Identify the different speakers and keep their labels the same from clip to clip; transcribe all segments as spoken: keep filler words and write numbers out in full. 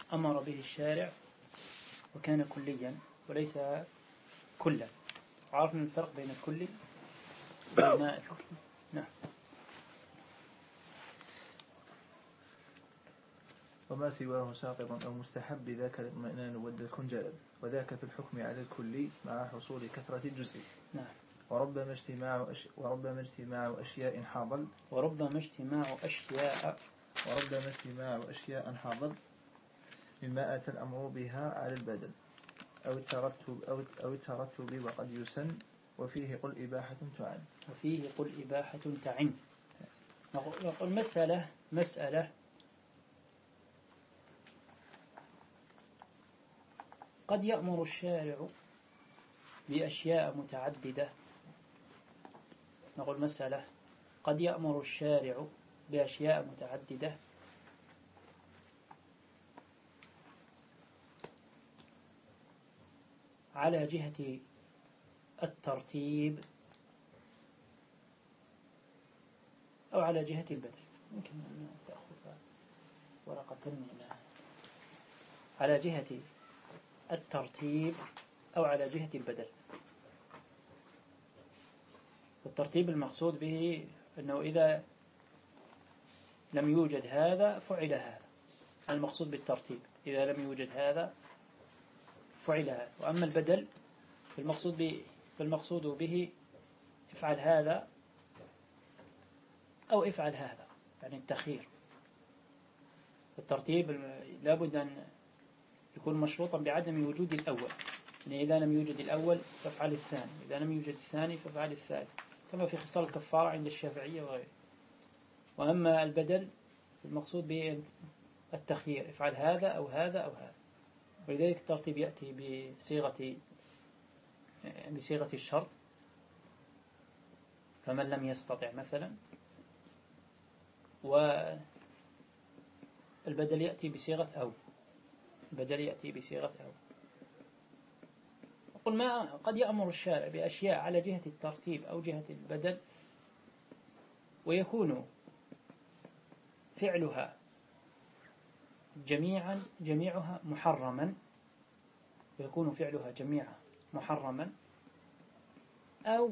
Speaker 1: أمر به الشارع وكان كليا وليس كلا. عرفنا الفرق بين الكلي والنائب. نعم.
Speaker 2: وما سواه ساقط أو مستحب بذاك الاطمئنان والدرك جلب، وذاك في الحكم على الكلي مع حصول كثرة الجزء.
Speaker 1: نعم.
Speaker 2: وربما اجتماع أش... وربما اجتماع أشياء حاضل
Speaker 1: وربما اجتماع أشياء
Speaker 2: وربما اجتماع أشياء حاضل مما أتى الأمر بها على البدل أو الترتب أو أو الترتب وقد يسن، وفيه قل إباحة تعن.
Speaker 1: وفيه قل إباحة تعن. نقول مسألة مسألة قد يأمر الشارع بأشياء متعددة. نقول مسألة قد يأمر الشارع بأشياء متعددة على جهة الترتيب أو على جهة البدل. يمكن أن تأخذ ورقة من على جهة الترتيب أو على جهة البدل. الترتيب المقصود به أنه إذا لم يوجد هذا فعل هذا، المقصود بالترتيب إذا لم يوجد هذا فعل هذا. وأما البدل فالمقصود به, فالمقصود به افعل هذا أو افعل هذا، يعني التخيير. الترتيب لابد أن يكون مشروطا بعدم وجود الأول، يعني إذا لم يوجد الأول فافعل الثاني، إذا لم يوجد الثاني فافعل الثالث، كما في خصال الكفارة عند الشافعية وغيره. وأما البدل المقصود به التخيير، افعل هذا أو هذا أو هذا. ولذلك الترتيب يأتي بصيغة بصيغة الشرط، فمن لم يستطع مثلا، والبدل يأتي بصيغة أو البدل يأتي بصيغة أو. قل ما قد يأمر الشارع بأشياء على جهة الترتيب أو جهة البدل، ويكون فعلها جميعا جميعها محرما، ويكون فعلها جميعا محرما أو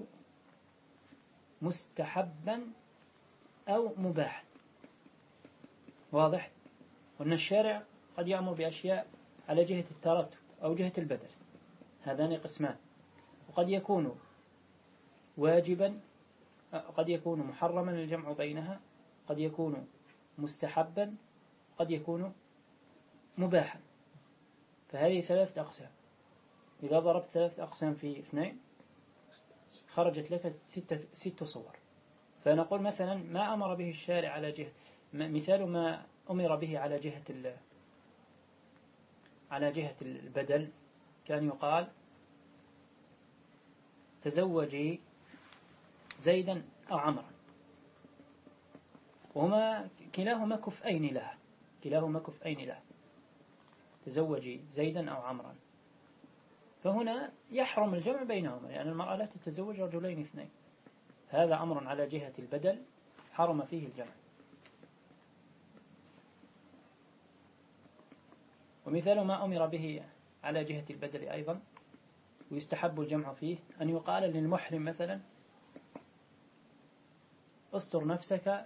Speaker 1: مستحبا أو مباحا. واضح؟ وأن الشارع قد يأمر بأشياء على جهة الترتب أو جهة البدل، هذان قسمان. وقد يكون واجبا، قد يكون محرما الجمع بينها، قد يكون مستحبا، قد يكون مباحا. فهذه ثلاث أقسام. إذا ضربت ثلاث أقسام في اثنين خرجت لك ستة ست صور. فنقول مثلا ما أمر به الشارع على جهة، مثال ما أمر به على جهة على جهة البدل كان يقال تزوجي زيدا أو عمرا، وهما كلاهما كفءين لها، كلاهما كفءين لها، تزوجي زيدا أو عمرا. فهنا يحرم الجمع بينهما، لأن يعني المرأة لا تتزوج رجلين اثنين. هذا أمر على جهة البدل حرم فيه الجمع. ومثال ما أمر به على جهة البدل أيضا ويستحب الجمع فيه أن يقال للمحرم مثلا استر نفسك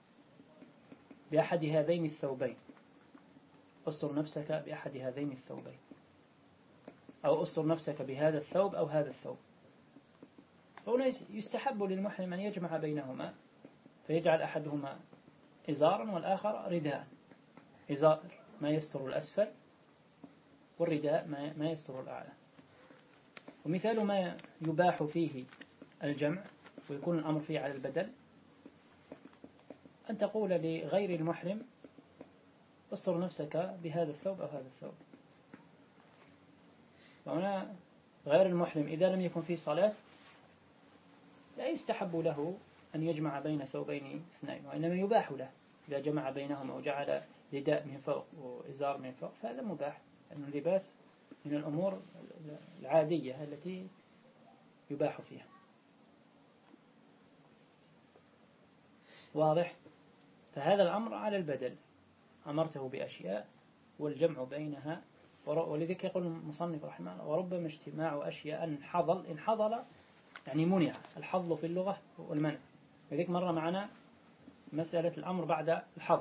Speaker 1: بأحد هذين الثوبين، استر نفسك بأحد هذين الثوبين، أو استر نفسك بهذا الثوب أو هذا الثوب. فهنا يستحب للمحرم أن يجمع بينهما، فيجعل أحدهما إزارا والآخر رداء، إزار ما يستر الأسفل والرداء ما يستر الأعلى. ومثال ما يباح فيه الجمع ويكون الأمر فيه على البدل أن تقول لغير المحرم استر نفسك بهذا الثوب أو هذا الثوب. وهنا غير المحرم إذا لم يكن فيه صلاة لا يستحب له أن يجمع بين ثوبين اثنين، وإنما يباح له إذا جمع بينهما وجعل رداء من فوق وإزار من فوق فهذا مباح، لأن اللباس من الأمور العادية التي يباح فيها. واضح؟ فهذا الأمر على البدل، أمرته بأشياء والجمع بينها. ولذلك يقول المصنف رحمه الله وربما اجتماع أشياء انحضل. انحضل يعني منع، الحظل في اللغة والمنع. لذلك مر معنا مسألة الأمر بعد الحظل،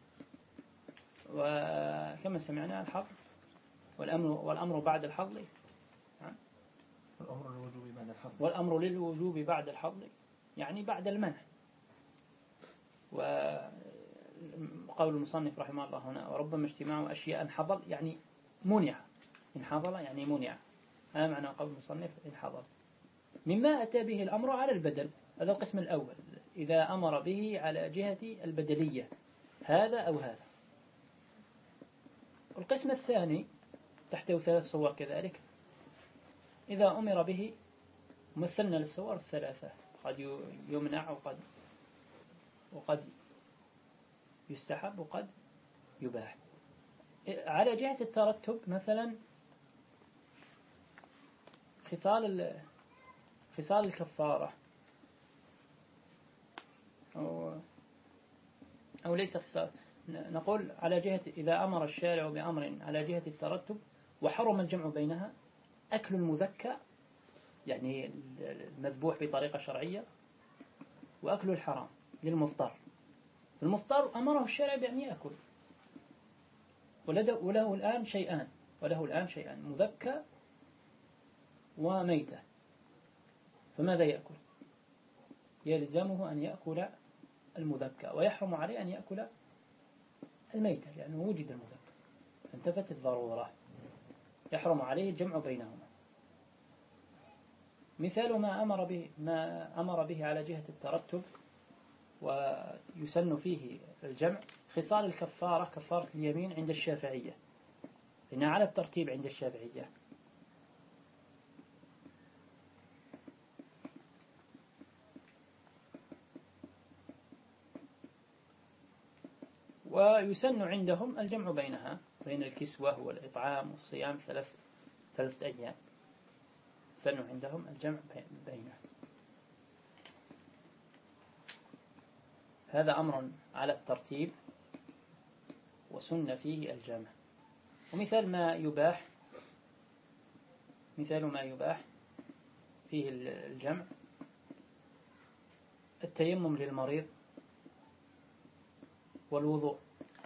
Speaker 1: وكما سمعنا الحظل والأمر, والأمر بعد الحظل،
Speaker 2: والأمر للوجوب بعد الحظل،
Speaker 1: والأمر للوجوب بعد الحظل يعني بعد المنع. وقول المصنف رحمه الله هنا وربما اجتماع أشياء انحضل يعني منع. انحضل يعني منع، هذا معنى قول المصنف انحضل. مما أتى به الأمر على البدل، هذا القسم الأول، إذا أمر به على جهة البدلية هذا أو هذا. القسم الثاني تحته ثلاث صور كذلك، إذا أمر به مثلنا للصور الثلاثة، قد يمنع وقد وقد يستحب وقد يباح. على جهة الترتب مثلا خصال خصال الكفارة، أو, أو ليس خصال، نقول على جهة إذا أمر الشارع بأمر على جهة الترتب وحرم الجمع بينها، أكل المذكى يعني المذبوح بطريقة شرعية، وأكل الحرام للمضطر. المضطر أمره الشارع بأن يأكل، وله الآن شيئان وله الآن شيئان مذكى وميتة، فماذا يأكل؟ يلزمه أن يأكل المذكى، ويحرم عليه أن يأكل الميتة لأنه وجد المذكى فانتفت الضرورة، يحرم عليه الجمع بينهما. مثال ما أمر به ما أمر به على جهة الترتب ويسن فيه الجمع خصال الكفارة، كفارة اليمين عند الشافعية، لأنها على الترتيب عند الشافعية. ويسن عندهم الجمع بينها، بين الكسوة والإطعام والصيام ثلاث ثلاثة أيام، يسن عندهم الجمع بينها. هذا أمر على الترتيب وسن فيه الجمع. ومثال ما يباح، مثال ما يباح فيه الجمع التيمم للمريض والوضوء.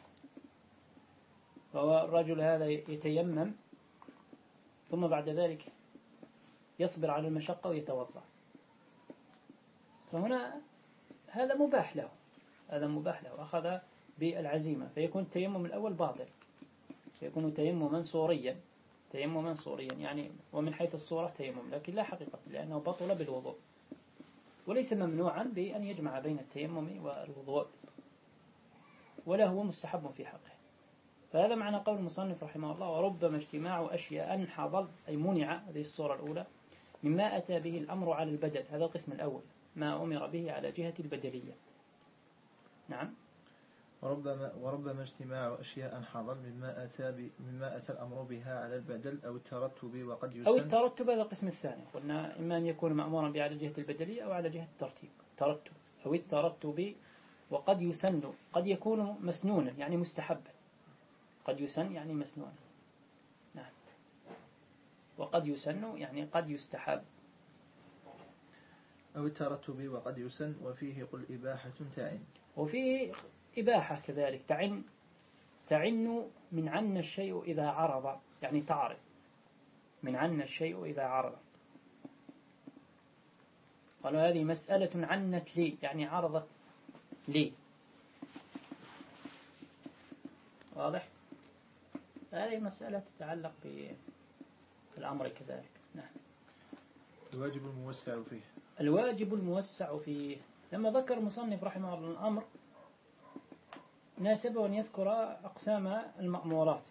Speaker 1: والرجل هذا يتيمم ثم بعد ذلك يصبر على المشقة ويتوضأ، فهنا هذا مباح له، هذا مباح له، أخذ بالعزيمة، فيكون التيمم الأول باطل، فيكون تيمما صوريا، تيمما صوريا يعني ومن حيث الصورة تيمم، لكن لا حقيقة، لأنه بطل بالوضوء، وليس ممنوعا بأن يجمع بين التيمم والوضوء، ولا هو مستحب في حقه. فهذا معنى قول المصنف رحمه الله وربما اجتماع أشياء انحضل أي منع، هذه الصورة الأولى، مما أتى به الأمر على البدل، هذا القسم الأول، ما أمر به على جهة البدلية. نعم.
Speaker 2: وربما وربما اجتماع أشياء انحضل مما أتى مما أتى الأمر بها على البدل أو الترتب وقد يسن.
Speaker 1: أو الترتب، هذا القسم الثاني، قلنا إما أن يكون مأمورا به على جهة البدلية أو على جهة الترتيب، ترتب أو الترتب وقد يسن، قد يكون مسنونا يعني مستحبا، قد يسن يعني مسنونا، نعم، وقد يسن يعني قد يستحب.
Speaker 2: أو الترتب وقد يسن وفيه قل إباحة تعن،
Speaker 1: وفيه إباحة كذلك تعن، تعن من عن الشيء إذا عرض، يعني تعرض، من عن الشيء إذا عرض. قالوا هذه مسألة عنت لي يعني عرضت لي، واضح؟ هذه مسألة تتعلق بالأمر كذلك. نعم.
Speaker 2: الواجب الموسع فيه،
Speaker 1: الواجب الموسع فيه، لما ذكر المصنف رحمه الله الأمر ناسبه أن يذكر أقسام المأمورات،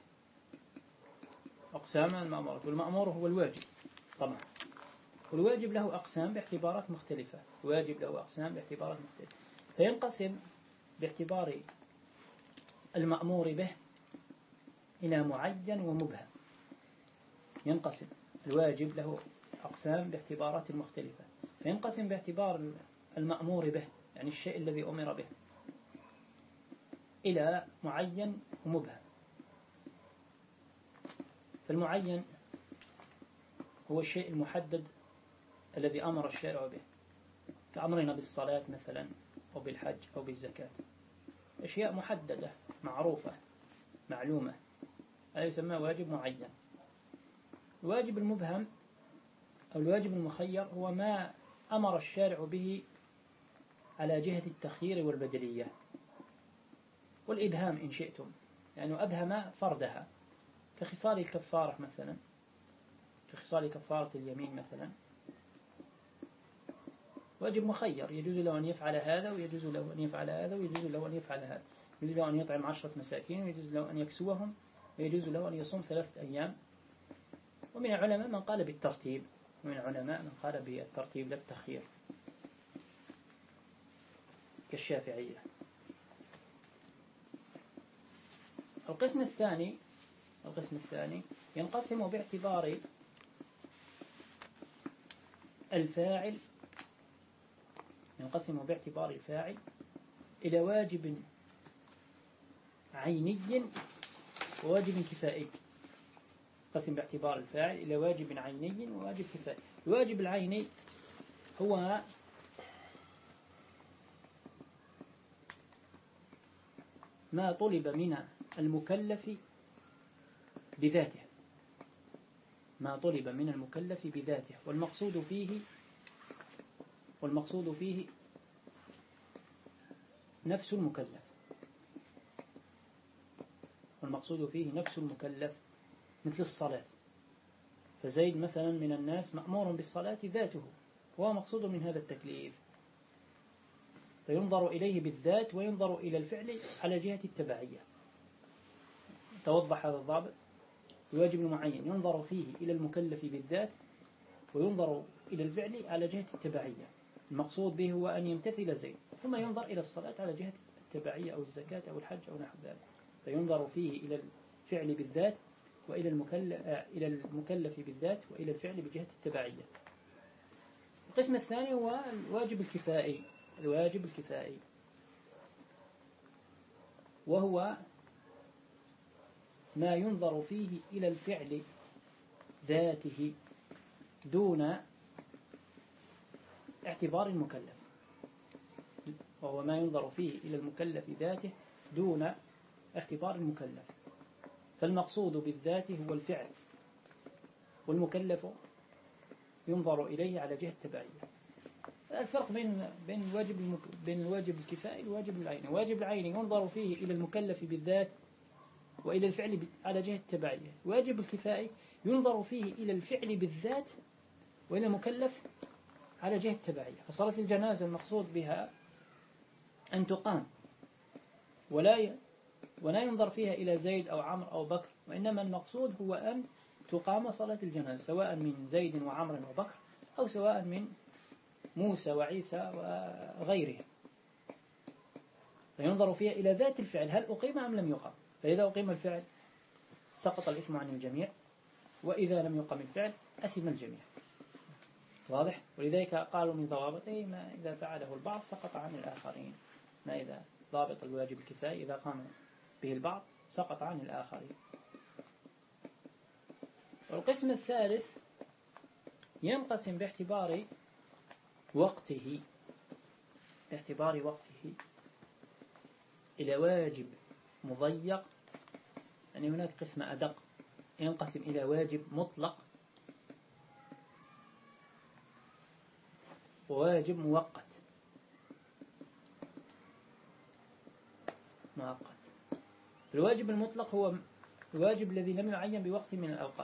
Speaker 1: أقسام المأمورات، والمأمور هو الواجب طبعا، والواجب له أقسام باعتبارات مختلفة، الواجب له أقسام باعتبارات مختلفة، فينقسم باعتبار المأمور به إلى معين ومبهم، ينقسم الواجب له أقسام باعتبارات مختلفة، فينقسم باعتبار المأمور به يعني الشيء الذي أمر به إلى معين ومبهم. فالمعين هو الشيء المحدد الذي أمر الشارع به، كأمرنا بالصلاة مثلا أو بالحج أو بالزكاة، أشياء محددة معروفة معلومة، هذا يسمى واجب معين. الواجب المبهم أو الواجب المخير هو ما أمر الشارع به على جهة التخيير والبدلية والإبهام إن شئتم، يعني أبهم فردها، كخصال الكفارة مثلا، كخصال كفارة اليمين مثلا، واجب مخير يجوز له أن يفعل هذا ويجوز له أن يفعل هذا ويجوز له أن يفعل هذا، يجوز له أن يطعم عشرة مساكين ويجوز له أن يكسوهم ويجوز له أن يصوم ثلاثة أيام. ومن العلماء من قال بالترتيب، ومن العلماء من قال بالترتيب لا التخيير كالشافعية. القسم الثاني القسم الثاني ينقسم باعتبار الفاعل ينقسم باعتبار الفاعل إلى واجب عيني وواجب كفائي. قسم باعتبار الفاعل إلى واجب عيني وواجب كفائي. الواجب العيني هو ما طلب من المكلف بذاته، ما طلب من المكلف بذاته والمقصود فيه والمقصود فيه نفس المكلف والمقصود فيه نفس المكلف مثل الصلاة، فزيد مثلا من الناس مأمور بالصلاة ذاته، هو مقصود من هذا التكليف، فينظر إليه بالذات وينظر إلى الفعل على جهة التبعية. توضح هذا الضابط. الواجب المعين ينظر فيه إلى المكلف بالذات وينظر إلى الفعل على جهة التبعية، المقصود به هو أن يمتثل زيد، ثم ينظر إلى الصلاة على جهة التبعية أو الزكاة أو الحج أو نحو ذلك، فينظر فيه إلى الفعل بالذات وإلى المكلف إلى المكلف بالذات وإلى الفعل بجهة التبعية. القسم الثاني هو الواجب الكفائي الواجب الكفائي وهو ما ينظر فيه إلى الفعل ذاته دون اعتبار المكلف، وهو ما ينظر فيه إلى المكلف ذاته دون اعتبار المكلف، فالمقصود بالذات هو الفعل والمكلف ينظر إليه على جهة التبعية. الفرق بين بين واجب المك... بين الواجب الكفائي والواجب العيني. الواجب العيني ينظر فيه إلى المكلف بالذات وإلى الفعل ب... على جهة التبعية. الواجب الكفائي ينظر فيه إلى الفعل بالذات وإلى المكلف على جهة التبعية. فصلاة الجنازة المقصود بها أن تقام ولا ي... ولا ينظر فيها إلى زيد أو عمرو أو بكر، وإنما المقصود هو أن تقام صلاة الجنازة سواء من زيد وعمرو وبكر أو سواء من موسى وعيسى وغيره، فينظر فيها إلى ذات الفعل هل أقيم أم لم يقام، فإذا أقيم الفعل سقط الإثم عن الجميع، وإذا لم يقم الفعل أثم الجميع. واضح؟ ولذلك قالوا من ضوابطه ما إذا فعله البعض سقط عن الآخرين، ما إذا ضابط الواجب الكفائي إذا قام به البعض سقط عن الآخرين. والقسم الثالث ينقسم باعتبار وقته باعتبار وقته إلى واجب مضيق، يعني هناك قسم أدق، ينقسم إلى واجب مطلق وواجب مؤقت. مؤقت الواجب المطلق هو الواجب الذي لم يعين بوقت من الأوقات،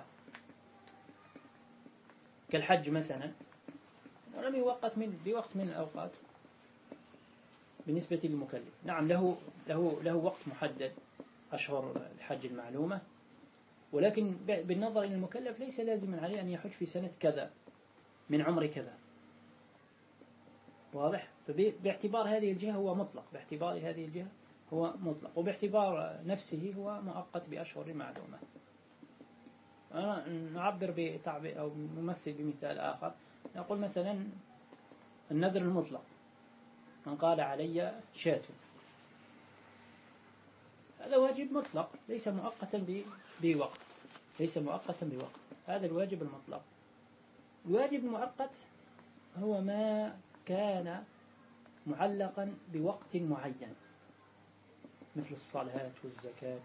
Speaker 1: كالحج مثلا ولم يوقت من بوقت من الأوقات بالنسبة للمكلف. نعم له له له وقت محدد، أشهر الحج المعلومة، ولكن بالنظر إلى المكلف ليس لازما عليه أن يحج في سنة كذا من عمر كذا. واضح؟ فباعتبار هذه الجهة هو مطلق، باعتبار هذه الجهة هو مطلق، وباعتبار نفسه هو مؤقت بأشهر معلومة. أنا نعبر بتعبير أو نمثل بمثال آخر، نقول مثلا النذر المطلق، من قال علي شاة، هذا واجب مطلق ليس مؤقتا بوقت، ليس مؤقتا بوقت. هذا الواجب المطلق. الواجب المؤقت هو ما كان معلقا بوقت معين، مثل الصلاة والزكاة.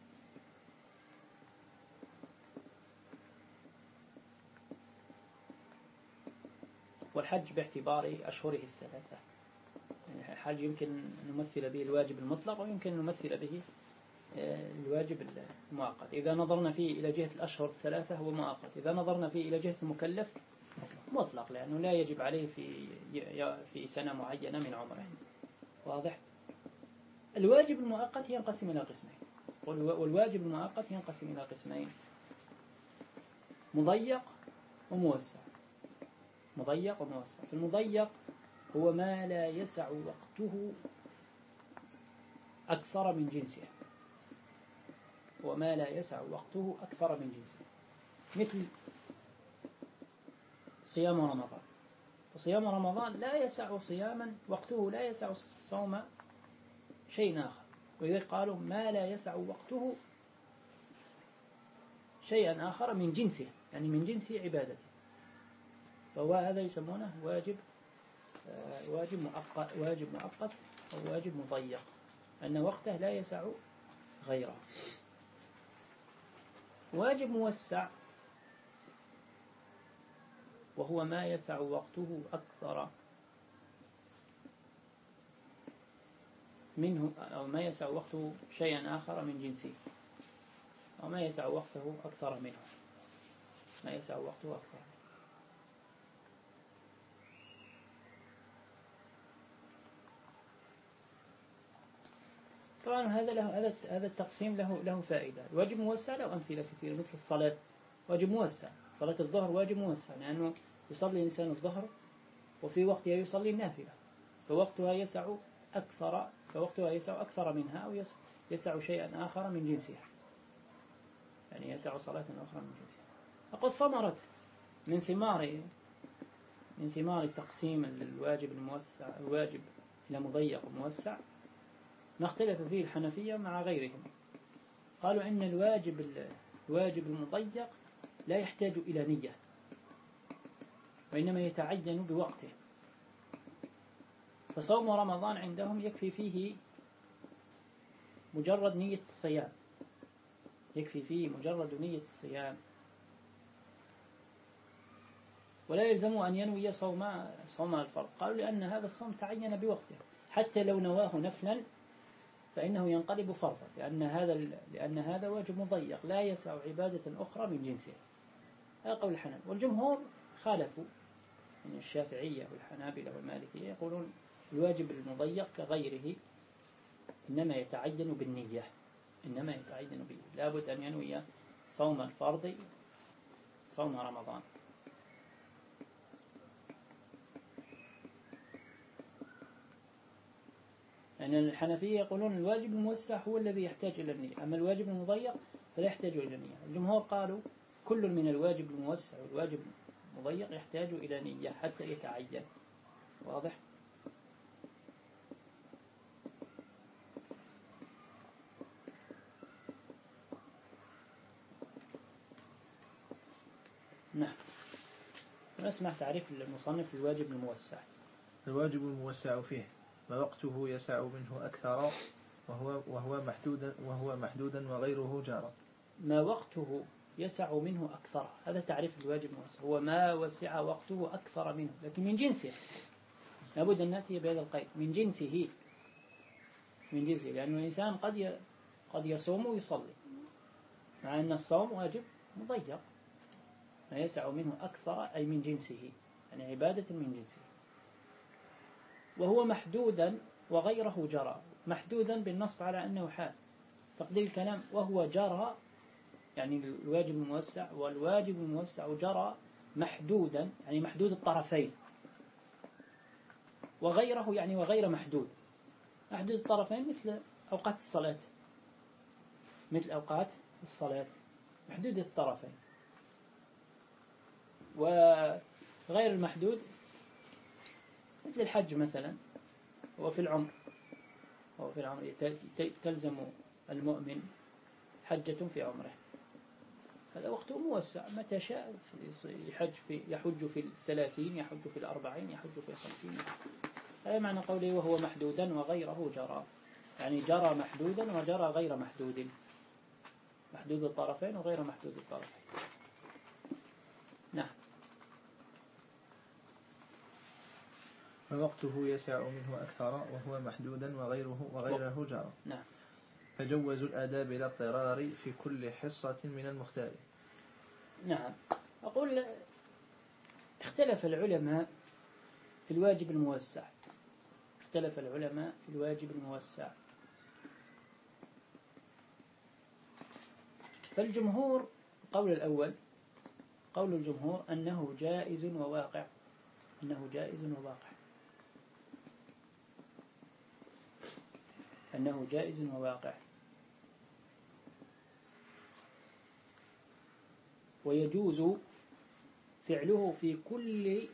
Speaker 1: والحج باعتبار أشهره الثلاثة. يعني الحج يمكن نمثل به الواجب المطلق، ويمكن نمثل به الواجب المؤقت. إذا نظرنا فيه إلى جهة الأشهر الثلاثة هو مؤقت، إذا نظرنا فيه إلى جهة المكلف مطلق، لأنه لا يجب عليه في في سنة معينة من عمره. واضح؟ الواجب المؤقت ينقسم إلى قسمين، والواجب المؤقت ينقسم إلى قسمين: مضيق وموسع. مضيق وموسع. في المضيق هو ما لا يسع وقته أكثر من جنسه، وما لا يسع وقته أكثر من جنسه، مثل صيام رمضان. وصيام رمضان لا يسع صياما وقته لا يسع صوم شيء آخر، وإذا قالوا ما لا يسع وقته شيئا آخر من جنسه، يعني من جنس عبادته، فهو هذا يسمونه واجب واجب مؤقت واجب مؤقت أو واجب مضيق، أن وقته لا يسع غيره. واجب موسع وهو ما يسع وقته أكثر منه، أو ما يسع وقته شيئا آخر من جنسه، أو ما يسع وقته أكثر منه، ما يسع وقته أكثر منه. طبعا هذا له هذا هذا التقسيم له له فائدة. الواجب موسع له أمثلة كثيرة، مثل الصلاة واجب موسع. صلاة الظهر واجب موسع، لأنه يصلي الإنسان الظهر وفي وقتها يصلي النافلة، فوقتها يسع أكثر فوقتها يسع أكثر منها، أو يسع شيئا آخر من جنسها، يعني يسع صلاة أخرى من جنسها. أقول ثمرة من ثمار من ثمار التقسيم الواجب الموسع الواجب إلى مضيق وموسع ما اختلف فيه الحنفية مع غيرهم. قالوا إن الواجب الواجب المضيق لا يحتاج إلى نية، وإنما يتعين بوقته. فصوم رمضان عندهم يكفي فيه مجرد نية الصيام، يكفي فيه مجرد نية الصيام، ولا يلزم أن ينوي صوم صوم الفرض. قالوا لأن هذا الصوم تعين بوقته، حتى لو نواه نفلا فإنه ينقلب فرضا، لأن هذا لأن هذا واجب مضيق لا يسع عبادة أخرى من جنسه. هذا قول الحنابلة. والجمهور خالفوا من الشافعية والحنابلة والمالكية، يقولون الواجب المضيق كغيره إنما يتعين بالنية، إنما يتعين به، لابد أن ينوي صوم الفرض صوم رمضان. يعني الحنفية يقولون الواجب الموسع هو الذي يحتاج إلى النية، أما الواجب المضيق فلا يحتاج إلى النية. الجمهور قالوا كل من الواجب الموسع والواجب المضيق يحتاج إلى نية حتى يتعين. واضح؟ نعم. نسمع تعريف المصنف للواجب الموسع.
Speaker 2: الواجب الموسع فيه ما وقته يسع منه أكثر وهو وهو محدودا وهو محدودا وغيره جار.
Speaker 1: ما وقته يسع منه أكثر، هذا تعريف الواجب الموسع، هو ما وسع وقته أكثر منه، لكن من جنسه. لابد أن نأتي بهذا القيد، من جنسه، من جنسه، لأن الإنسان قد قد يصوم ويصلي، مع أن الصوم واجب مضيق. ما يسع منه أكثر أي من جنسه، يعني عبادة من جنسه. وهو محدودا وغيره جرى. محدودا بالنصب على أنه حال، تقدير الكلام وهو جرى، يعني الواجب الموسع، والواجب الموسع جرى محدودا يعني محدود الطرفين، وغيره يعني وغير محدود. محدود الطرفين مثل أوقات الصلاة، مثل أوقات الصلاة محدود الطرفين. وغير المحدود مثل الحج مثلا، هو في العمر هو في العمر تلزم المؤمن حجة في عمره، هذا وقته موسع، متى شاء يحج في يحج في الثلاثين، يحج في الأربعين، يحج في الخمسين. هذا معنى قوله وهو محدودا وغيره جرى، يعني جرى محدودا وجرى غير محدود، محدود الطرفين وغير محدود الطرفين. نعم.
Speaker 2: فوقته يسع منه أكثر وهو محدودا وغيره وغيره جرى.
Speaker 1: نعم.
Speaker 2: فجوزوا الأداء بلا اضطرار في كل حصة من المختار.
Speaker 1: نعم. أقول اختلف العلماء في الواجب الموسع، اختلف العلماء في الواجب الموسع. فالجمهور قول الأول، قول الجمهور أنه جائز وواقع، أنه جائز وواقع، أنه جائز وواقع، ويجوز فعله في كل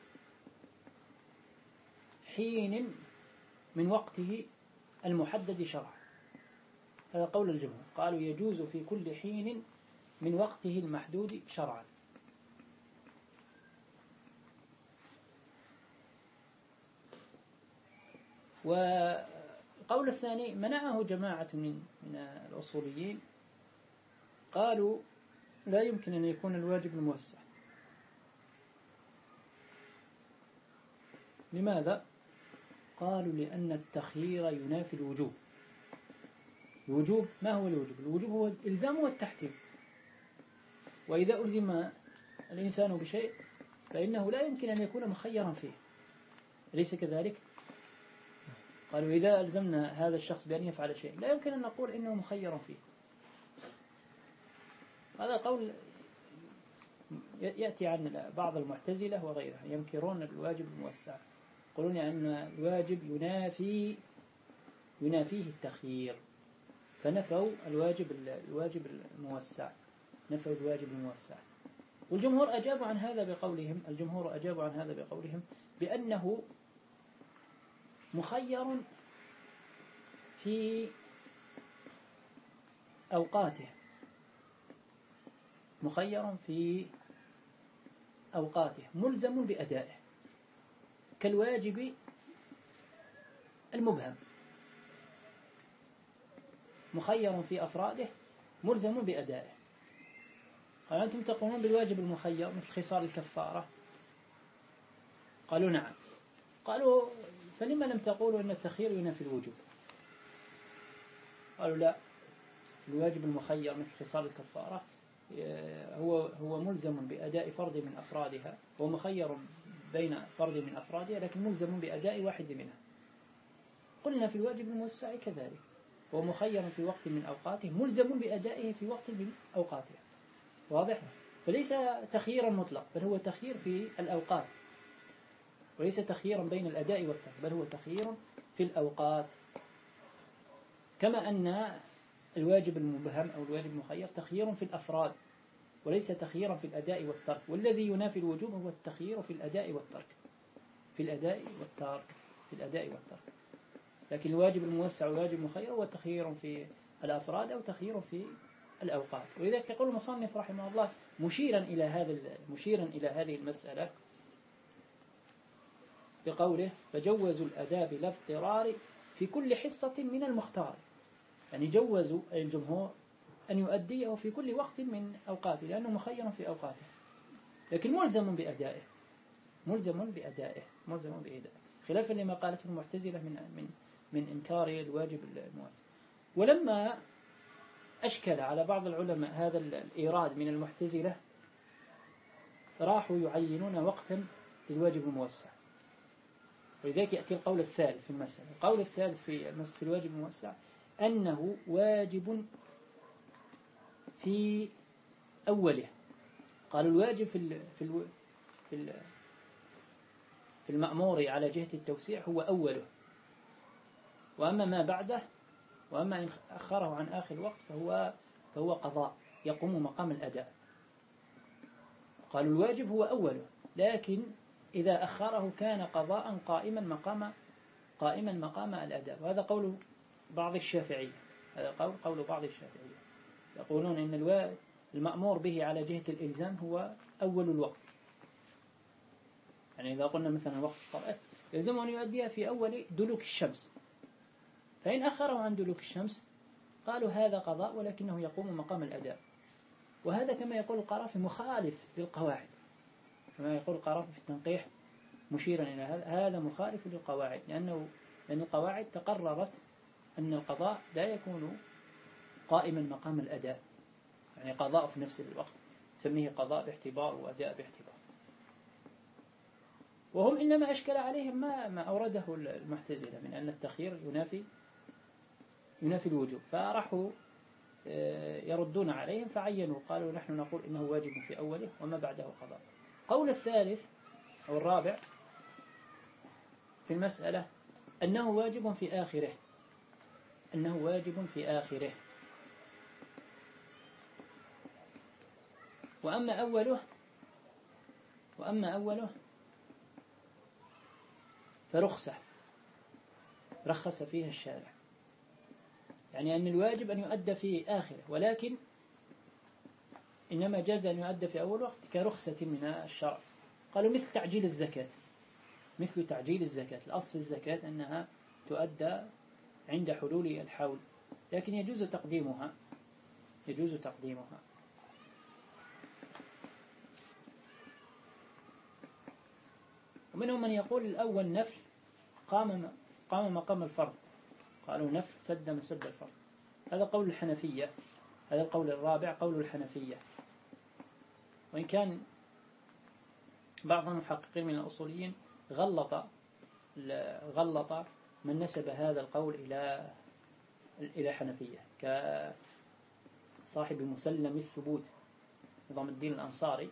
Speaker 1: حين من وقته المحدد شرعا. هذا قول الجمهور، قالوا يجوز في كل حين من وقته المحدود شرعا. وقول الثاني منعه جماعة من من الأصوليين، قالوا لا يمكن أن يكون الواجب الموسع. لماذا؟ قالوا لأن التخيير ينافي الوجوب. الوجوب ما هو الوجوب؟ الوجوب هو الإلزام والتحتيم، وإذا ألزم الإنسان بشيء فإنه لا يمكن أن يكون مخيرا فيه، أليس كذلك؟ قالوا إذا ألزمنا هذا الشخص بأن يفعل شيء لا يمكن أن نقول إنه مخير فيه. هذا قول يأتي عن بعض المعتزلة وغيرها، ينكرون الواجب الموسع، يقولون أن الواجب ينافي ينافيه التخيير، فنفوا الواجب الواجب الموسع، نفوا الواجب الموسع. والجمهور أجابوا عن هذا بقولهم، الجمهور أجابوا عن هذا بقولهم بأنه مخير في أوقاته، مخير في أوقاته ملزم بأدائه، كالواجب المبهم مخير في أفراده ملزم بأدائه. قال أنتم تقومون بالواجب المخير مثل خصال الكفارة؟ قالوا نعم. قالوا فلما لم تقولوا أن التخيير ينافي الوجوب؟ قالوا لا، الواجب المخير مثل خصال الكفارة هو هو ملزم بأداء فرد من أفرادها، هو مخير بين فرد من أفرادها لكن ملزم بأداء واحد منها. قلنا في الواجب الموسع كذلك، هو مخير في وقت من أوقاته ملزم بأدائه في وقت من أوقاته. واضح؟ فليس تخييرا مطلق، بل هو تخيير في الأوقات، وليس تخييرا بين الأداء والترك، بل هو تخيير في الأوقات. كما أن الواجب المبهم أو الواجب المخير تخيير في الأفراد وليس تخييرا في الأداء والترك، والذي ينافي الوجوب هو التخيير في الأداء والترك، في الأداء والترك، في الأداء والترك. لكن الواجب الموسع والواجب المخير هو تخيير في الأفراد أو تخيير في الأوقات. ولذلك يقول المصنف رحمه الله مشيرا إلى هذا مشيرا إلى هذه المسألة بقوله فجوزوا الأداء بلا اضطرار في كل حصة من المختار، يعني جوزوا الجمهور أن يؤديه في كل وقت من أوقاته لأنه مخير في أوقاته، لكن ملزم بأدائه، ملزم بأدائه ملزم بأدائه خلافا لما قالته المعتزلة من من من إنكار الواجب الموسع. ولما أشكل على بعض العلماء هذا الإيراد من المعتزلة راحوا يعينون وقتا للواجب الموسع، ولذلك يأتي القول الثالث في المسألة. القول الثالث في مسألة الواجب الموسع أنه واجب في أوله. قالوا الواجب في ال في ال في ال في المأمور على جهة التوسيع هو أوله، وأما ما بعده وأما إن أخره عن آخر الوقت فهو فهو قضاء يقوم مقام الأداء. قالوا الواجب هو أوله، لكن إذا أخره كان قضاء قائما مقام قائما مقام الأداء. وهذا قول بعض الشافعية، هذا قول قول بعض الشافعية، يقولون إن الوا المأمور به على جهة الإلزام هو أول الوقت. يعني إذا قلنا مثلا وقت الصلاة يلزم أن يؤديها في أول دلوك الشمس، فإن أخره عن دلوك الشمس قالوا هذا قضاء ولكنه يقوم مقام الأداء. وهذا كما يقول القرافي مخالف للقواعد، كما يقول القرافي في التنقيح مشيرا إلى هذا، هذا مخالف للقواعد، لأنه لأن القواعد تقررت أن القضاء لا يكون قائما مقام الأداء، يعني قضاء في نفس الوقت تسميه قضاء باعتبار وأداء باعتبار. وهم إنما أشكل عليهم ما ما أورده المعتزلة من أن التخيير ينافي ينافي الوجوب، فراحوا يردون عليهم فعينوا قالوا نحن نقول إنه واجب في أوله وما بعده قضاء. قول الثالث أو الرابع في المسألة أنه واجب في آخره، أنه واجب في آخره. وأما أوله وأما أوله فرخصة رخص فيها الشارع، يعني أن الواجب أن يؤدى في آخره، ولكن إنما جاز أن يؤدى في أول وقت كرخصة من الشرع. قالوا مثل تعجيل الزكاة، مثل تعجيل الزكاة، الأصل في الزكاة أنها تؤدى عند حلول الحول، لكن يجوز تقديمها يجوز تقديمها. ومنهم من يقول الأول نفل قام قام مقام الفرض، قالوا نفل سد مسد الفرض. هذا قول الحنفية، هذا القول الرابع قول الحنفية، وإن كان بعض المحققين من الأصوليين غلط غلط من نسب هذا القول إلى إلى حنفية، كصاحب مسلم الثبوت نظام الدين الأنصاري.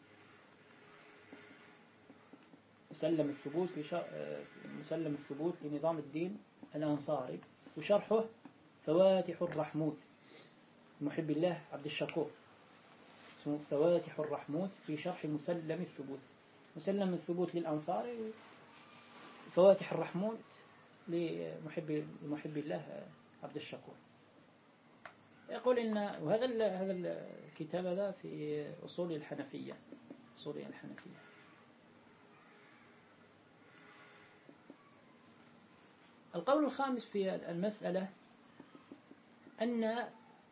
Speaker 1: مسلم الثبوت مسلم الثبوت لنظام الدين الأنصاري، وشرحه فواتح الرحموت محب الله عبد الشكور، اسمه فواتح الرحموت في شرح مسلم الثبوت. مسلم الثبوت للأنصاري، فواتح الرحموت لمحب محب الله عبد الشكور. يقول إن وهذا هذا الكتاب هذا في أصول الحنفية، أصول الحنفية. القول الخامس في المسألة أن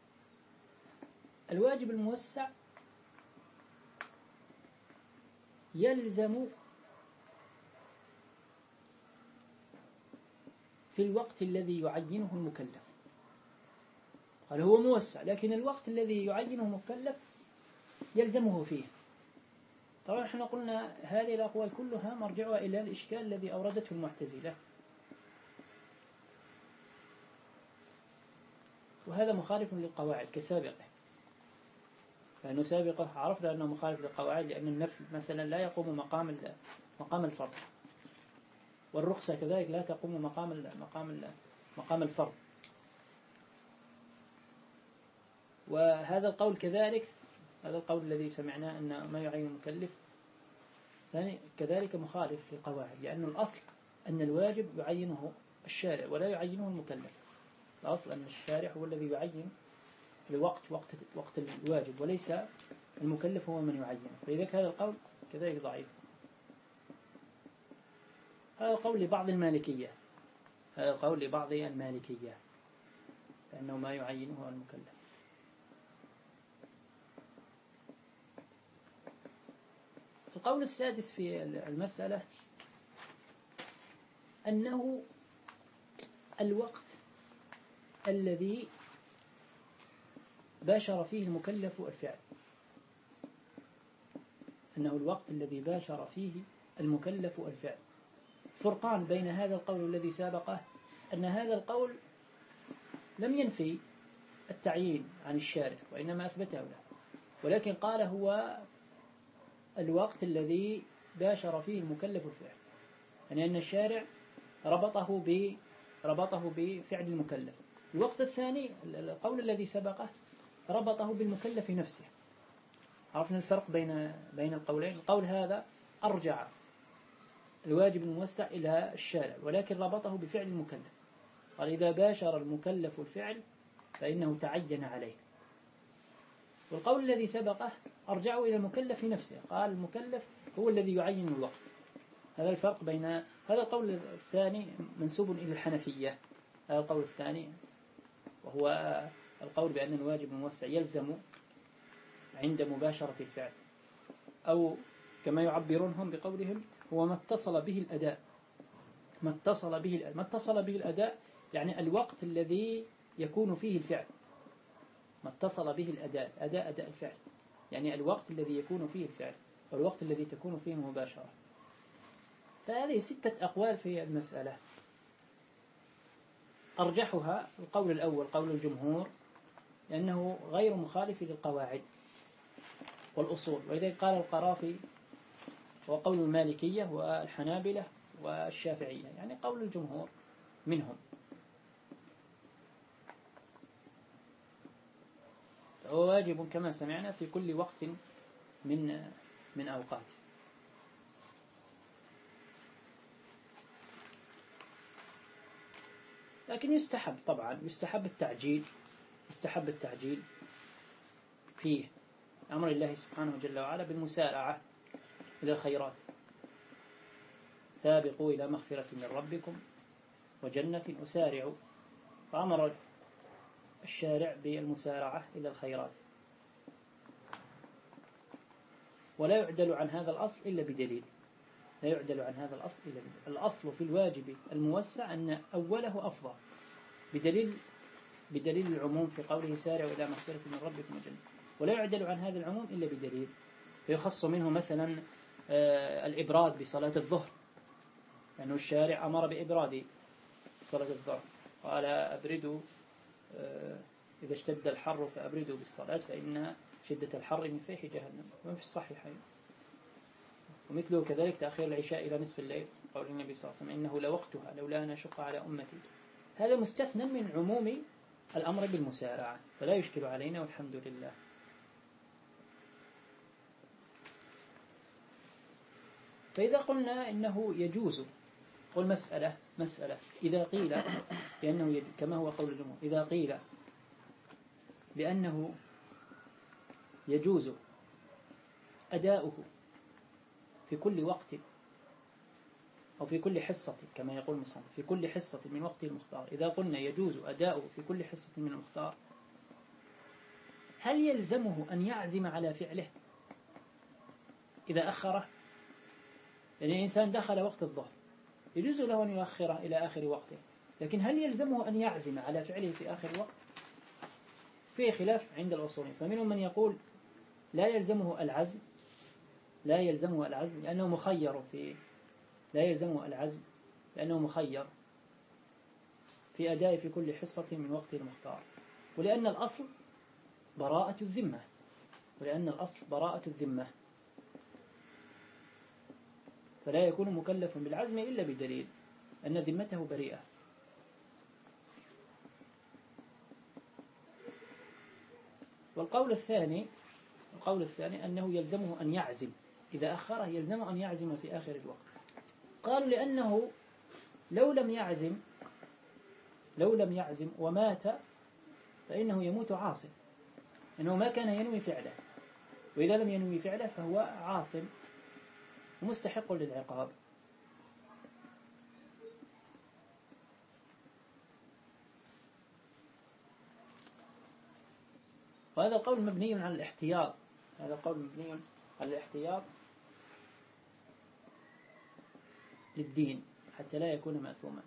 Speaker 1: الواجب الموسع يلزم في الوقت الذي يعينه المكلف. قال هو موسع لكن الوقت الذي يعينه المكلف يلزمه فيه. طبعا احنا قلنا هذه الأقوال كلها مرجعها إلى الإشكال الذي أوردته المعتزلة، وهذا مخالف للقواعد كسابقه، لأنه سابقه عرفنا أنه مخالف للقواعد، لأن النفل مثلا لا يقوم مقام مقام الفرض، والرخصة كذلك لا تقوم مقام مقام مقام الفرض. وهذا القول كذلك، هذا القول الذي سمعناه أن ما يعين المكلف ثاني كذلك مخالف للقواعد، لأن الأصل أن الواجب يعينه الشارع ولا يعينه المكلف. الأصل أن الشارع هو الذي يعين الوقت وقت وقت الواجب، وليس المكلف هو من يعينه، فلذلك هذا القول كذلك ضعيف. هذا القول لبعض المالكية، هذا القول لبعض المالكية لأنه ما يعينه المكلف. القول السادس في المسألة أنه الوقت الذي باشر فيه المكلف الفعل، أنه الوقت الذي باشر فيه المكلف الفعل. فرقان بين هذا القول الذي سابقه، أن هذا القول لم ينفي التعيين عن الشارع وإنما أثبته له، ولكن قال هو الوقت الذي باشر فيه المكلف الفعل، يعني أن الشارع ربطه ب ربطه بفعل المكلف. الوقت الثاني القول الذي سبقه ربطه بالمكلف نفسه. عرفنا الفرق بين بين القولين. القول هذا أرجع الواجب الموسع إلى الشارع، ولكن ربطه بفعل المكلف، قال إذا باشر المكلف الفعل فإنه تعين عليه. والقول الذي سبقه أرجعه إلى المكلف نفسه، قال المكلف هو الذي يعين الوقت. هذا الفرق بين هذا القول الثاني منسوب إلى الحنفية، هذا القول الثاني وهو القول بأن الواجب الموسع يلزم عند مباشرة الفعل، أو كما يعبرونهم بقولهم هو ما اتصل به الأداء. ما اتصل به الأداء, ما اتصل به الأداء يعني الوقت الذي يكون فيه الفعل. ما اتصل به الأداء أداء أداء الفعل يعني الوقت الذي يكون فيه الفعل والوقت الذي تكون فيه المباشرة. فهذه ستة أقوال في المسألة، أرجحها القول الأول قول الجمهور لأنه غير مخالف للقواعد والأصول. وإذا قال القرافي هو قول المالكية والحنابلة والشافعية، يعني قول الجمهور منهم. هو واجب كما سمعنا في كل وقت من من أوقاته. لكن يستحب طبعا يستحب التعجيل يستحب التعجيل فيه أمر الله سبحانه جل وعلا بالمسارعة إلى الخيرات. سابقوا إلى مغفرة من ربكم وجنة وسارعوا، فأمر الشارع بالمسارعة إلى الخيرات، ولا يعدل عن هذا الأصل إلا بدليل. لا يعدل عن هذا الأصل إلا بدليل. الأصل في الواجب الموسع أن أوله أفضل بدليل بدليل العموم في قوله سارعوا إلى مغفرة من ربكم وجنة، ولا يعدل عن هذا العموم إلا بدليل. فيخص منه مثلا الإبراد بصلاة الظهر، لأنه الشارع أمر بإبراد صلاة الظهر، قال أبردوا إذا اشتد الحر فأبردوا بالصلاة فإن شدة الحر من فيح جهنم، وما في الصحيحين. ومثله كذلك تأخير العشاء إلى نصف الليل، قول النبي صلى الله عليه وسلم إنه لوقتها لولا أن أشق على أمتي. هذا مستثنى من عموم الأمر بالمسارعة، فلا يشكل علينا والحمد لله. فإذا قلنا إنه يجوز، قل مسألة مسألة إذا قيل بأنه يجوز كما هو قول الجمهور، إذا قيل بأنه يجوز أداؤه في كل وقت أو في كل حصة كما يقول المصنف في كل حصة من وقته المختار، إذا قلنا يجوز أداؤه في كل حصة من المختار، هل يلزمه أن يعزم على فعله إذا أخره؟ يعني الإنسان دخل وقت الظهر يجوز له أن يؤخره إلى آخر وقته، لكن هل يلزمه أن يعزم على فعله في آخر الوقت؟ فيه خلاف عند الأصوليين، فمنهم من يقول لا يلزمه العزم لا يلزمه العزم لأنه مخير في لا يلزمه العزم لأنه مخير في أداء في كل حصة من وقته المختار، ولأن الأصل براءة الذمة ولأن الأصل براءة الذمة فلا يكون مكلفا بالعزم إلا بدليل أن ذمته بريئة. والقول الثاني القول الثاني أنه يلزمه أن يعزم إذا أخره، يلزمه أن يعزم في آخر الوقت. قالوا لأنه لو لم يعزم لو لم يعزم ومات فإنه يموت عاصم، إنه ما كان ينوي فعله، وإذا لم ينوي فعله فهو عاصم ومستحق للعقاب. وهذا القول مبني على الاحتياط هذا القول مبني على الاحتياط للدين حتى لا يكون مأثوما.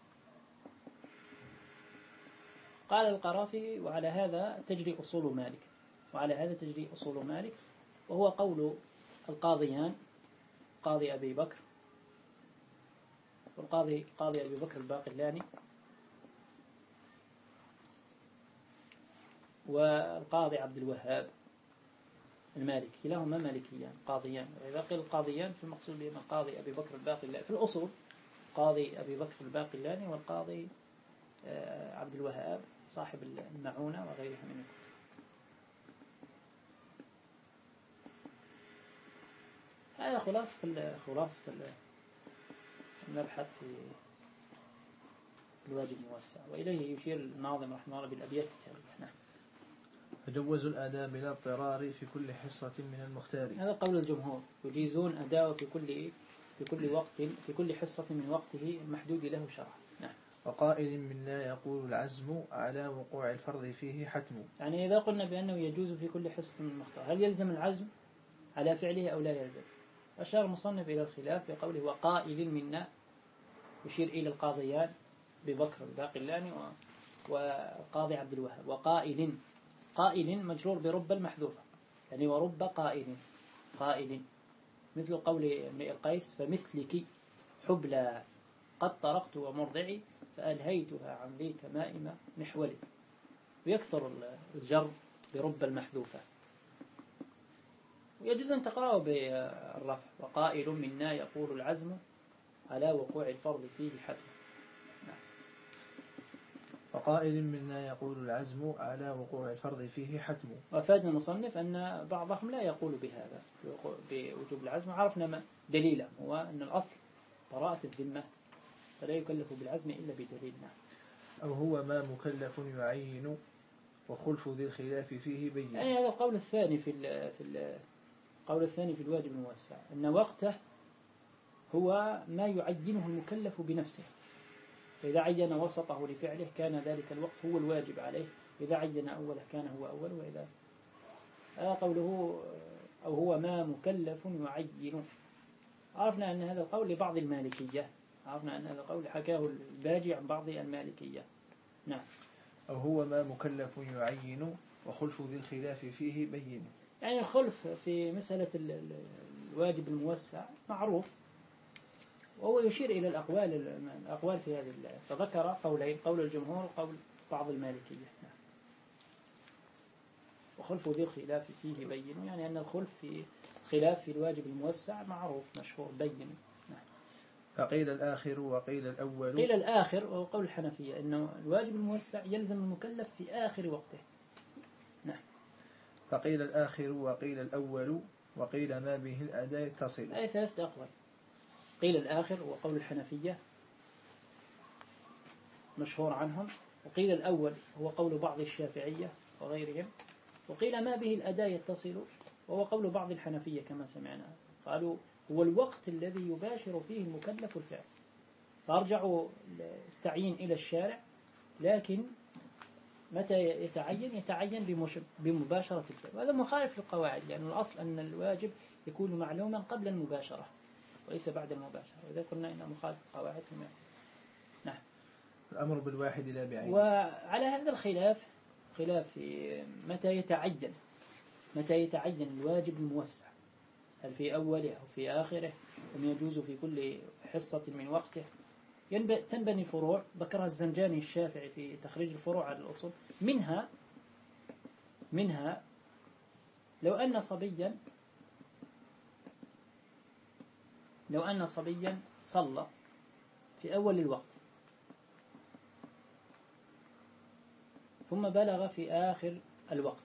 Speaker 1: قال القرافي وعلى هذا تجري أصول مالك وعلى هذا تجري أصول مالك وهو قول القاضيان قاضي أبي بكر والقاضي قاضي أبي بكر الباقلاني والقاضي عبد الوهاب المالكي، كلاهما مالكيان قاضيان. إذا قيل القاضيان في المقصود بهم قاضي أبي بكر الباقلاني في الأصول، قاضي أبي بكر الباقلاني والقاضي عبد الوهاب صاحب المعونة وغيرها من الكتب. هذا خلاصة خلاصة المبحث في الواجب الموسع، وإليه يشير الناظم رحمه الله بالأبيات التالية. نعم.
Speaker 2: فجوزوا الأداء بلا اضطرار في كل حصة من المختار.
Speaker 1: هذا قول الجمهور، يجيزون أداء في كل في كل وقت في كل حصة من وقته المحدود له شرعا. نعم.
Speaker 2: وقائل منا يقول العزم على وقوع الفرض فيه حتم.
Speaker 1: يعني إذا قلنا بأنه يجوز في كل حصة من المختار، هل يلزم العزم على فعله أو لا يلزم؟ أشار المصنف إلى الخلاف بقوله وقائل منا، يشير إلى القاضيان ببكر الباقلاني وقاضي عبد الوهاب. وقائل، قائل مجرور برب المحذوفة، يعني ورب قائل، قائل مثل قول امرئ القيس فمثلك حبلى قد طرقت ومرضعي فألهيتها عن ذي تمائم محولي. ويكثر الجر برب المحذوفة. ويجوز أن تقرأه بالرفع وقائل منا يقول العزم على وقوع الفرض فيه حتم. نعم.
Speaker 2: وقائل منا يقول العزم على وقوع الفرض فيه حتم.
Speaker 1: وأفاد المصنف أن بعضهم لا يقول بهذا بوجوب العزم. عرفنا ما دليله، هو أن الأصل براءة الذمة، فلا يكلف بالعزم إلا بدليلنا.
Speaker 2: أو هو ما مكلف يعين وخلف ذي الخلاف فيه بين.
Speaker 1: يعني هذا القول الثاني في في القول الثاني في الواجب الموسع، أن وقته هو ما يعينه المكلف بنفسه، فإذا عين وسطه لفعله كان ذلك الوقت هو الواجب عليه، إذا عين أوله كان هو أول. وإذا آه قوله أو هو ما مكلف يعين، عرفنا أن هذا القول لبعض المالكية، عرفنا أن هذا القول حكاه الباجي عن بعض المالكية. نعم.
Speaker 2: أو هو ما مكلف يعين وخلف ذي الخلاف فيه بين.
Speaker 1: يعني الخلف في مسألة الواجب الموسع معروف، وهو يشير إلى الأقوال الأقوال في هذه الآية، فذكر قولين، قول الجمهور وقول بعض المالكية. نعم. وخلف ذي الخلاف فيه بين، يعني أن الخلف في خلاف في الواجب الموسع معروف مشهور بين. نعم.
Speaker 2: فقيل الآخر وقيل الأول.
Speaker 1: قيل الآخر وهو قول الحنفية، أنه الواجب الموسع يلزم المكلف في آخر وقته. نعم.
Speaker 2: فقيل الآخر وقيل الأول وقيل ما به الأداء يتصل.
Speaker 1: أي ثلاثة أقوال. قيل الآخر وقول الحنفية مشهور عنهم، وقيل الأول هو قول بعض الشافعية وغيرهم، وقيل ما به الأداء يتصل وهو قول بعض الحنفية كما سمعنا، قالوا هو الوقت الذي يباشر فيه المكلف الفعل، فارجعوا التعيين إلى الشارع، لكن متى يتعين يتعين بمباشرة الفعل، وهذا مخالف للقواعد، لأن يعني الأصل أن الواجب يكون معلوما قبل المباشرة وليس بعد المباشرة، وإذا قلنا إنه مخالف للقواعد. نعم.
Speaker 2: الأمر بالواحد لا بعين.
Speaker 1: وعلى هذا الخلاف خلاف في متى يتعين متى يتعين الواجب الموسع، هل في أوله أو في آخره، أم يجوز في كل حصة من وقته. تنبني فروع ذكرها الزنجاني الشافعي في تخريج الفروع على الأصول، منها منها لو أن صبيا لو أن صبيا صلى في أول الوقت ثم بلغ في آخر الوقت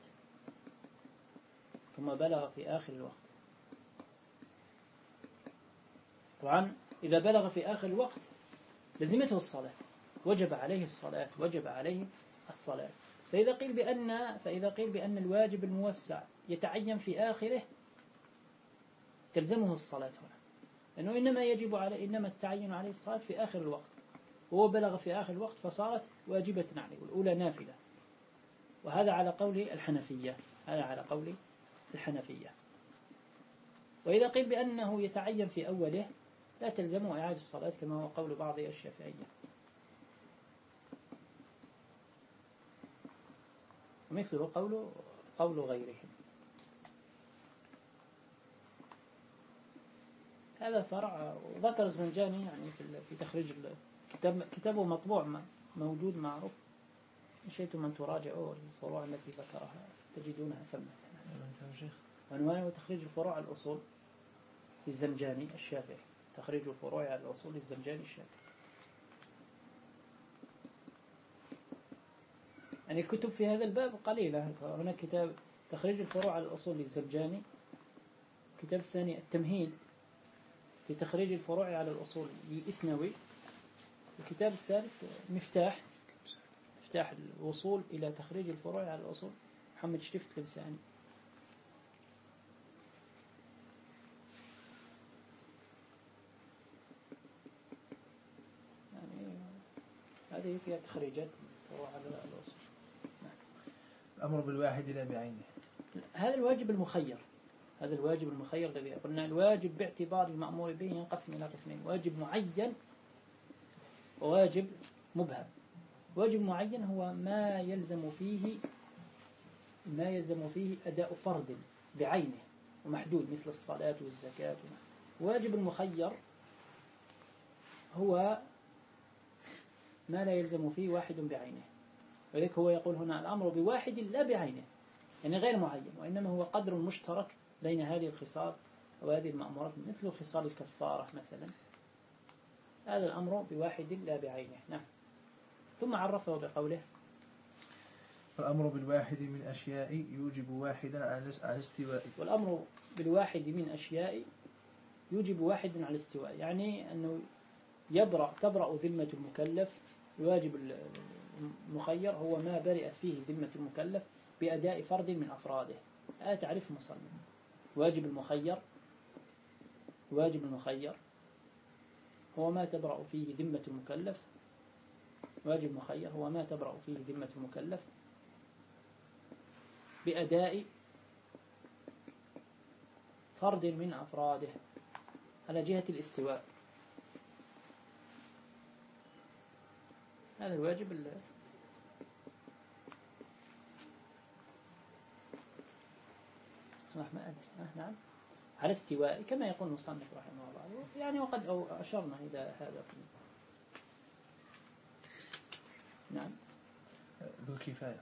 Speaker 1: ثم بلغ في آخر الوقت طبعا إذا بلغ في آخر الوقت لزمته الصلاة، وجب عليه الصلاة وجب عليه الصلاة فإذا قيل بأن فإذا قيل بأن الواجب الموسع يتعين في آخره تلزمه الصلاة هنا، لأنه إنما يجب عليه إنما التعين عليه الصلاة في آخر الوقت، وهو بلغ في آخر الوقت فصارت واجبة عليه، والأولى نافلة. وهذا على قول الحنفية هذا على قول الحنفية. وإذا قيل بأنه يتعين في أوله لا تلزمه إعادة الصلاة كما هو قول بعض الشافعية. ومثله قول قول غيرهم. هذا فرع ذكر الزنجاني يعني في في تخريج الكتاب، كتابه مطبوع موجود معروف، نشيتم أن تراجعوا الفروع التي ذكرها تجدونها ثمة. عنوانه تخريج الفروع على الأصول للزنجاني الشافعي، تخريج الفروع على الأصول للزنجاني الشافعي. يعني الكتب في هذا الباب قليلة. هنا كتاب تخريج الفروع على الأصول للزنجاني، الكتاب الثاني التمهيد في تخريج الفروع على الأصول للإسنوي، الكتاب الثالث مفتاح مفتاح الوصول إلى تخريج الفروع على الأصول محمد شرفت لبساني. يعني هذه فيها تخريجات على الوصف.
Speaker 2: الأمر بالواحد لا بعينه.
Speaker 1: هذا الواجب المخير، هذا الواجب المخير الذي قلنا الواجب باعتبار المأمور به ينقسم إلى قسمين: واجب معين وواجب مبهم. واجب معين هو ما يلزم فيه ما يلزم فيه أداء فرض بعينه ومحدود مثل الصلاة والزكاة. واجب المخير هو ما لا يلزم فيه واحد بعينه، ولذلك هو يقول هنا الأمر بواحد لا بعينه، يعني غير معين، وإنما هو قدر مشترك بين هذه الخصال وهذه المأمورات، مثل خصال الكفارة مثلا. هذا الأمر بواحد لا بعينه. نعم. ثم عرفه بقوله:
Speaker 2: فالأمر بالواحد من أشياء يوجب واحدا على الاستواء.
Speaker 1: والأمر بالواحد من أشياء يوجب واحدا على الاستواء، يعني أنه يبرأ تبرأ ذمة المكلف. الواجب المخير هو ما برئت فيه ذمة المكلف بأداء فرد من أفراده. هذا تعريف مصنف. واجب المخير واجب المخير هو ما تبرأ فيه ذمة المكلف واجب مخير هو ما تبرأ فيه ذمة المكلف بأداء فرد من أفراده على جهة الاستواء. هذا الواجب اللي صح ما أدري. نعم، على استواء كما يقول المصنف رحمه الله، يعني وقد أو أشرنا إلى هذا. نعم.
Speaker 2: ذو الكفاية.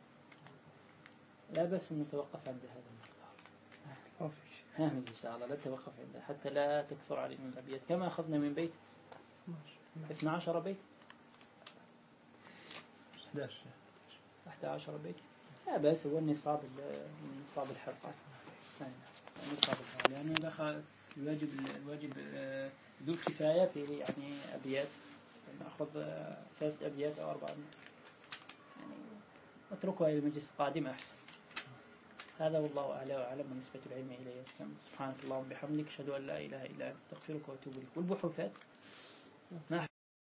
Speaker 1: لا بس نتوقف عند هذا المقدار. هامل إن شاء الله، لا نتوقف عنده حتى لا تكثر علينا الأبيات. كما أخذنا من بيت اثنا عشر بيت أحد عشر بيت. لا بس هو النصاب النصاب الحلقة النصاب الحلقة يعني دخل الواجب الواجب ذو الكفاية في يعني أبيات، نأخذ ثلاث أبيات أو أربعة، يعني أتركها إلى المجلس القادم أحسن. هذا والله أعلى وأعلم ونسبة العلم إليه يسلم. سبحانك اللهم وبحمدك أشهد أن لا إله إلا أنت أستغفرك وأتوب إليك. والبحوثات